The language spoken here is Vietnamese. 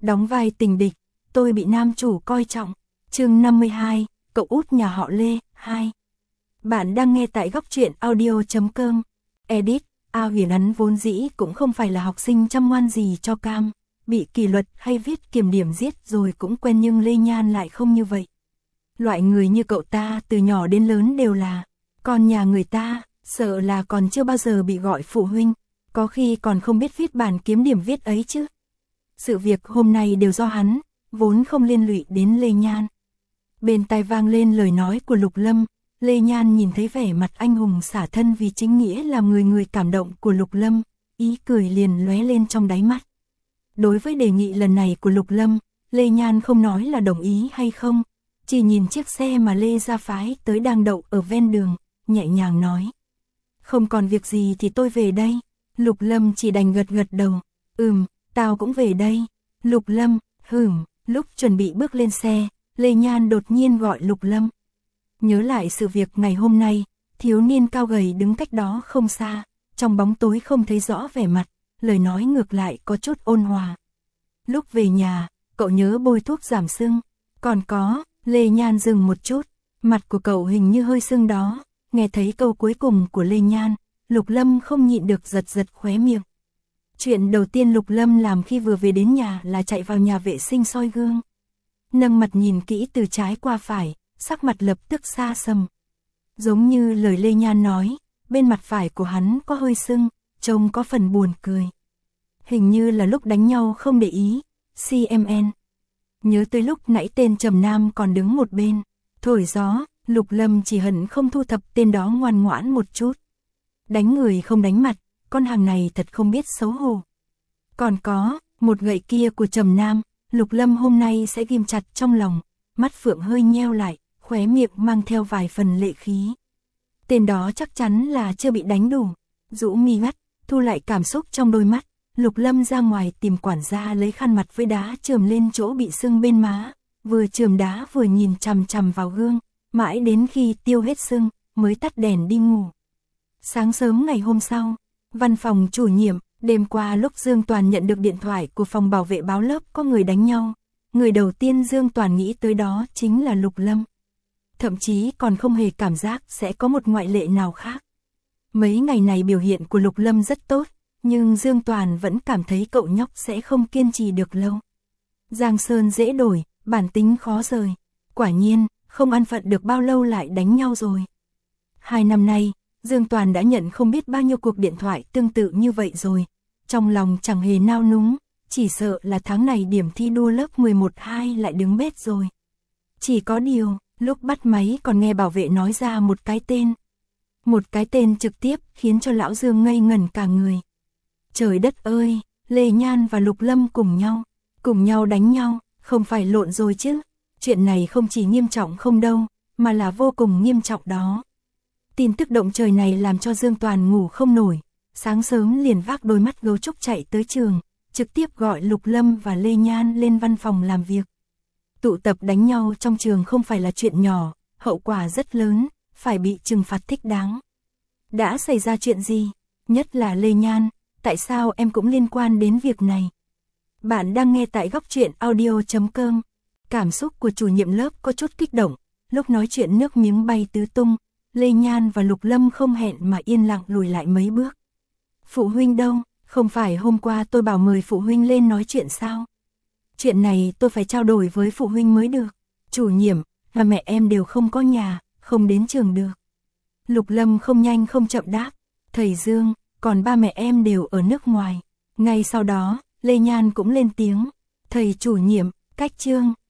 Đóng vai tình địch, tôi bị nam chủ coi trọng. Chương 52, cậu út nhà họ Lê, 2. Bạn đang nghe tại góc truyện audio.com. Edit, Huyền Ấn vốn dĩ cũng không phải là học sinh chăm ngoan gì cho cam, bị kỷ luật hay viết kiểm điểm giết rồi cũng quen, nhưng Lê Nhan lại không như vậy. Loại người như cậu ta từ nhỏ đến lớn đều là con nhà người ta, sợ là còn chưa bao giờ bị gọi phụ huynh, có khi còn không biết viết bản kiếm điểm viết ấy chứ. Sự việc hôm nay đều do hắn, vốn không liên lụy đến Lê Nhan. Bên tai vang lên lời nói của Lục Lâm, Lê Nhan nhìn thấy vẻ mặt anh hùng xả thân vì chính nghĩa làm người cảm động của Lục Lâm, ý cười liền lóe lên trong đáy mắt. Đối với đề nghị lần này của Lục Lâm, Lê Nhan không nói là đồng ý hay không, chỉ nhìn chiếc xe mà Lê gia phái tới đang đậu ở ven đường, nhẹ nhàng nói: "Không còn việc gì thì tôi về đây." Lục Lâm chỉ đành gật gật đầu: "Tao cũng về đây." Lục Lâm, lúc chuẩn bị bước lên xe, Lê Nhan đột nhiên gọi Lục Lâm. Nhớ lại sự việc ngày hôm nay, thiếu niên cao gầy đứng cách đó không xa, trong bóng tối không thấy rõ vẻ mặt, lời nói ngược lại có chút ôn hòa. "Lúc về nhà, cậu nhớ bôi thuốc giảm sưng." "Còn có." Lê Nhan dừng một chút, mặt của cậu hình như hơi sưng đó. Nghe thấy câu cuối cùng của Lê Nhan, Lục Lâm không nhịn được giật khóe miệng. Chuyện đầu tiên Lục Lâm làm khi vừa về đến nhà là chạy vào nhà vệ sinh soi gương. Nâng mặt nhìn kỹ từ trái qua phải, sắc mặt lập tức xa sầm. Giống như lời Lê Nhan nói, bên mặt phải của hắn có hơi sưng, trông có phần buồn cười. Hình như là lúc đánh nhau không để ý, CMN. Nhớ tới lúc nãy tên Trầm Nam còn đứng một bên, thổi gió, Lục Lâm chỉ hận không thu thập tên đó ngoan ngoãn một chút. Đánh người không đánh mặt, con hàng này thật không biết xấu hổ. Còn có, một gậy kia của Trầm Nam, Lục Lâm hôm nay sẽ ghim chặt trong lòng, mắt phượng hơi nheo lại, khóe miệng mang theo vài phần lệ khí. Tên đó chắc chắn là chưa bị đánh đủ. Rũ mi mắt, thu lại cảm xúc trong đôi mắt, Lục Lâm ra ngoài tìm quản gia lấy khăn mặt với đá chườm lên chỗ bị sưng bên má, vừa chườm đá vừa nhìn chằm chằm vào gương, mãi đến khi tiêu hết sưng, mới tắt đèn đi ngủ. Sáng sớm ngày hôm sau, văn phòng chủ nhiệm, đêm qua lúc Dương Toàn nhận được điện thoại của phòng bảo vệ báo lớp có người đánh nhau, người đầu tiên Dương Toàn nghĩ tới đó chính là Lục Lâm. Thậm chí còn không hề cảm giác sẽ có một ngoại lệ nào khác. Mấy ngày này biểu hiện của Lục Lâm rất tốt, nhưng Dương Toàn vẫn cảm thấy cậu nhóc sẽ không kiên trì được lâu. Giang sơn dễ đổi, bản tính khó rời. Quả nhiên, không ăn phận được bao lâu lại đánh nhau rồi. 2 năm nay, Dương Toàn đã nhận không biết bao nhiêu cuộc điện thoại tương tự như vậy rồi. Trong lòng chẳng hề nao núng, chỉ sợ là tháng này điểm thi đua lớp 11-2 lại đứng bết rồi. Chỉ có điều, lúc bắt máy còn nghe bảo vệ nói ra một cái tên. Một cái tên trực tiếp khiến cho lão Dương ngây ngẩn cả người. Trời đất ơi, Lê Nhan và Lục Lâm cùng nhau đánh nhau, không phải lộn rồi chứ. Chuyện này không chỉ nghiêm trọng không đâu, mà là vô cùng nghiêm trọng đó. Tin tức động trời này làm cho Dương Toàn ngủ không nổi, sáng sớm liền vác đôi mắt gấu trúc chạy tới trường, trực tiếp gọi Lục Lâm và Lê Nhan lên văn phòng làm việc. Tụ tập đánh nhau trong trường không phải là chuyện nhỏ, hậu quả rất lớn, phải bị trừng phạt thích đáng. Đã xảy ra chuyện gì? Nhất là Lê Nhan, tại sao em cũng liên quan đến việc này? Bạn đang nghe tại góc truyện audio.com. Cảm xúc của chủ nhiệm lớp có chút kích động, lúc nói chuyện nước miếng bay tứ tung, Lê Nhan và Lục Lâm không hẹn mà yên lặng lùi lại mấy bước. Phụ huynh đâu? Không phải hôm qua tôi bảo mời phụ huynh lên nói chuyện sao? Chuyện này tôi phải trao đổi với phụ huynh mới được. Chủ nhiệm, và mẹ em đều không có nhà, không đến trường được. Lục Lâm không nhanh không chậm đáp. Thầy Dương, còn ba mẹ em đều ở nước ngoài. Ngay sau đó, Lê Nhan cũng lên tiếng. Thầy chủ nhiệm, cách Trương,